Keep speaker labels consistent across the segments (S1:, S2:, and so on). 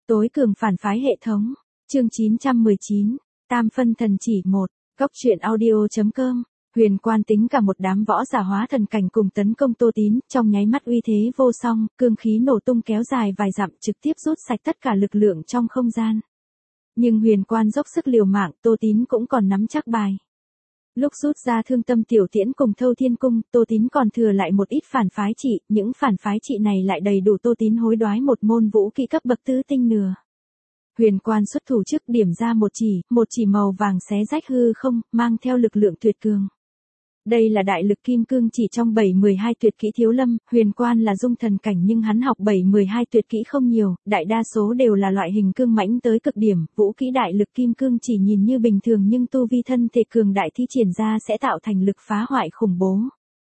S1: Tối cường phản phái hệ thống. Chương 919. Tam phân thần chỉ 1. Góc truyện audio.com. Huyền Quan tính cả một đám võ giả hóa thần cảnh cùng tấn công Tô Tín, trong nháy mắt uy thế vô song, cương khí nổ tung kéo dài vài dặm trực tiếp rút sạch tất cả lực lượng trong không gian. Nhưng Huyền Quan dốc sức liều mạng, Tô Tín cũng còn nắm chắc bài. Lúc rút ra Thương Tâm Tiểu Tiễn cùng Thâu Thiên Cung, Tô Tín còn thừa lại một ít phản phái trị, những phản phái trị này lại đầy đủ Tô Tín hối đoái một môn vũ kỹ cấp bậc tứ tinh nửa. Huyền Quan xuất thủ trước điểm ra một chỉ màu vàng xé rách hư không, mang theo lực lượng tuyệt cường. Đây là đại lực kim cương chỉ trong 7-12 tuyệt kỹ thiếu lâm, Huyền Quan là dung thần cảnh nhưng hắn học 7-12 tuyệt kỹ không nhiều, đại đa số đều là loại hình cương mãnh tới cực điểm, vũ kỹ đại lực kim cương chỉ nhìn như bình thường nhưng tu vi thân thể cường đại thi triển ra sẽ tạo thành lực phá hoại khủng bố.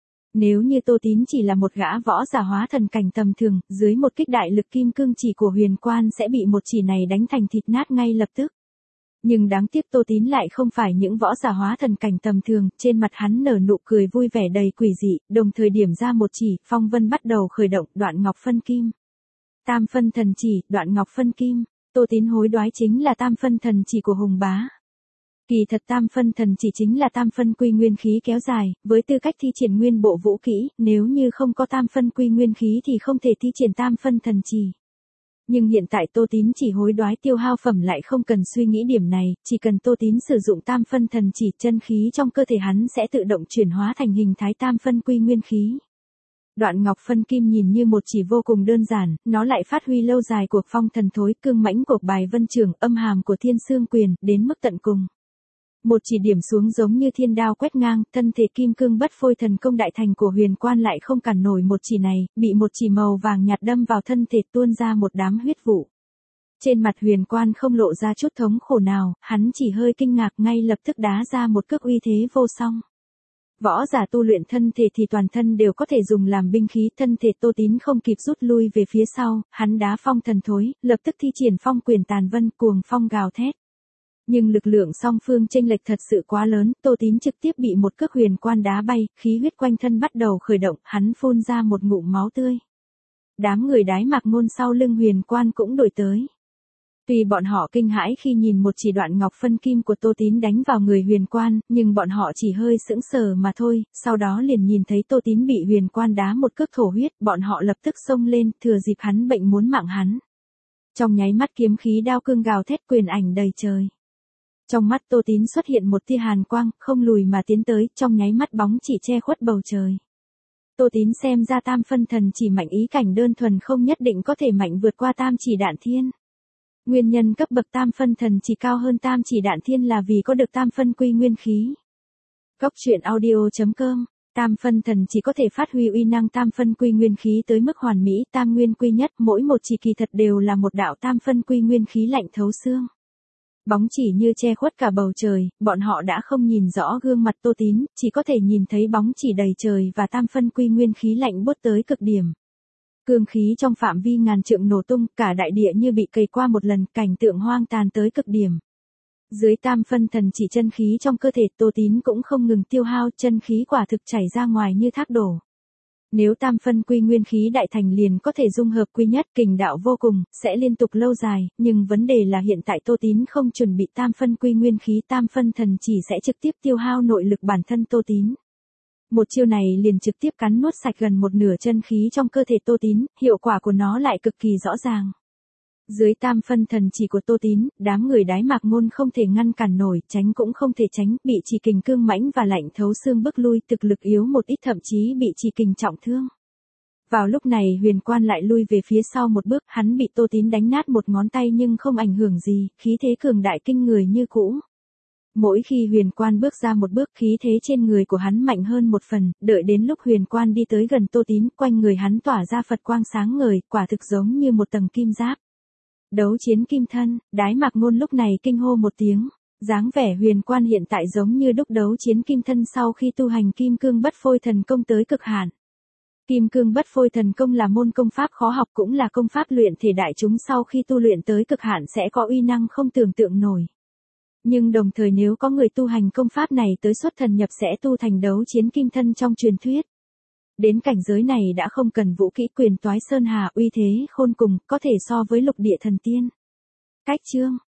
S1: Nếu như Tô Tín chỉ là một gã võ giả hóa thần cảnh tầm thường, dưới một kích đại lực kim cương chỉ của Huyền Quan sẽ bị một chỉ này đánh thành thịt nát ngay lập tức. Nhưng đáng tiếc Tô Tín lại không phải những võ giả hóa thần cảnh tầm thường, trên mặt hắn nở nụ cười vui vẻ đầy quỷ dị, đồng thời điểm ra một chỉ, phong vân bắt đầu khởi động, đoạn ngọc phân kim. Tam phân thần chỉ, đoạn ngọc phân kim, Tô Tín hối đoái chính là tam phân thần chỉ của Hùng Bá. Kỳ thật tam phân thần chỉ chính là tam phân quy nguyên khí kéo dài, với tư cách thi triển nguyên bộ vũ kỹ, nếu như không có tam phân quy nguyên khí thì không thể thi triển tam phân thần chỉ. Nhưng hiện tại Tô Tín chỉ hối đoái tiêu hao phẩm lại không cần suy nghĩ điểm này, chỉ cần Tô Tín sử dụng tam phân thần chỉ, chân khí trong cơ thể hắn sẽ tự động chuyển hóa thành hình thái tam phân quy nguyên khí. Đoạn ngọc phân kim nhìn như một chỉ vô cùng đơn giản, nó lại phát huy lâu dài của phong thần thối, cương mãnh của bài vân trường, âm hàm của thiên xương quyền, đến mức tận cùng. Một chỉ điểm xuống giống như thiên đao quét ngang, thân thể kim cương bất phôi thần công đại thành của Huyền Quan lại không cản nổi một chỉ này, bị một chỉ màu vàng nhạt đâm vào thân thể tuôn ra một đám huyết vụ. Trên mặt Huyền Quan không lộ ra chút thống khổ nào, hắn chỉ hơi kinh ngạc ngay lập tức đá ra một cước uy thế vô song. Võ giả tu luyện thân thể thì toàn thân đều có thể dùng làm binh khí, thân thể Tô Tín không kịp rút lui về phía sau, hắn đá phong thần thối, lập tức thi triển phong quyền tàn vân, cuồng phong gào thét. Nhưng lực lượng song phương chênh lệch thật sự quá lớn, Tô Tín trực tiếp bị một cước Huyền Quan đá bay, khí huyết quanh thân bắt đầu khởi động, hắn phun ra một ngụm máu tươi. Đám người Đái Mạc Ngôn sau lưng Huyền Quan cũng đuổi tới. Tuy bọn họ kinh hãi khi nhìn một chỉ đoạn ngọc phân kim của Tô Tín đánh vào người Huyền Quan, nhưng bọn họ chỉ hơi sững sờ mà thôi, sau đó liền nhìn thấy Tô Tín bị Huyền Quan đá một cước thổ huyết, bọn họ lập tức xông lên, thừa dịp hắn bệnh muốn mạng hắn. Trong nháy mắt kiếm khí đao cương gào thét, quyền ảnh đầy trời. Trong mắt Tô Tín xuất hiện một tia hàn quang, không lùi mà tiến tới, trong nháy mắt bóng chỉ che khuất bầu trời. Tô Tín xem ra tam phân thần chỉ mạnh ý cảnh đơn thuần không nhất định có thể mạnh vượt qua tam chỉ đạn thiên. Nguyên nhân cấp bậc tam phân thần chỉ cao hơn tam chỉ đạn thiên là vì có được tam phân quy nguyên khí. Góc truyện audio.com. Tam phân thần chỉ có thể phát huy uy năng tam phân quy nguyên khí tới mức hoàn mỹ, tam nguyên quy nhất, mỗi một chỉ kỳ thật đều là một đạo tam phân quy nguyên khí lạnh thấu xương. Bóng chỉ như che khuất cả bầu trời, bọn họ đã không nhìn rõ gương mặt Tô Tín, chỉ có thể nhìn thấy bóng chỉ đầy trời và tam phân quy nguyên khí lạnh buốt tới cực điểm. Cương khí trong phạm vi ngàn trượng nổ tung, cả đại địa như bị cày qua một lần, cảnh tượng hoang tàn tới cực điểm. Dưới tam phân thần chỉ, chân khí trong cơ thể Tô Tín cũng không ngừng tiêu hao, chân khí quả thực chảy ra ngoài như thác đổ. Nếu tam phân quy nguyên khí đại thành liền có thể dung hợp quy nhất, kình đạo vô cùng, sẽ liên tục lâu dài, nhưng vấn đề là hiện tại Tô Tín không chuẩn bị tam phân quy nguyên khí, tam phân thần chỉ sẽ trực tiếp tiêu hao nội lực bản thân Tô Tín. Một chiêu này liền trực tiếp cắn nuốt sạch gần một nửa chân khí trong cơ thể Tô Tín, hiệu quả của nó lại cực kỳ rõ ràng. Dưới tam phân thần chỉ của Tô Tín, đám người Đái Mạc Ngôn không thể ngăn cản nổi, tránh cũng không thể tránh, bị chỉ kình cương mãnh và lạnh thấu xương bức lui, thực lực yếu một ít, thậm chí bị chỉ kình trọng thương. Vào lúc này Huyền Quan lại lui về phía sau một bước, hắn bị Tô Tín đánh nát một ngón tay nhưng không ảnh hưởng gì, khí thế cường đại kinh người như cũ. Mỗi khi Huyền Quan bước ra một bước, khí thế trên người của hắn mạnh hơn một phần, đợi đến lúc Huyền Quan đi tới gần Tô Tín, quanh người hắn tỏa ra Phật quang sáng ngời, quả thực giống như một tầng kim giáp. Đấu chiến kim thân, Đái Mạc Ngôn lúc này kinh hô một tiếng, dáng vẻ Huyền Quan hiện tại giống như đúc đấu chiến kim thân sau khi tu hành kim cương bất phôi thần công tới cực hạn. Kim cương bất phôi thần công là môn công pháp khó học, cũng là công pháp luyện thể đại chúng sau khi tu luyện tới cực hạn sẽ có uy năng không tưởng tượng nổi. Nhưng đồng thời nếu có người tu hành công pháp này tới xuất thần nhập sẽ tu thành đấu chiến kim thân trong truyền thuyết. Đến cảnh giới này đã không cần vũ kỹ, quyền toái sơn hà, uy thế khôn cùng, có thể so với lục địa thần tiên. Cách chương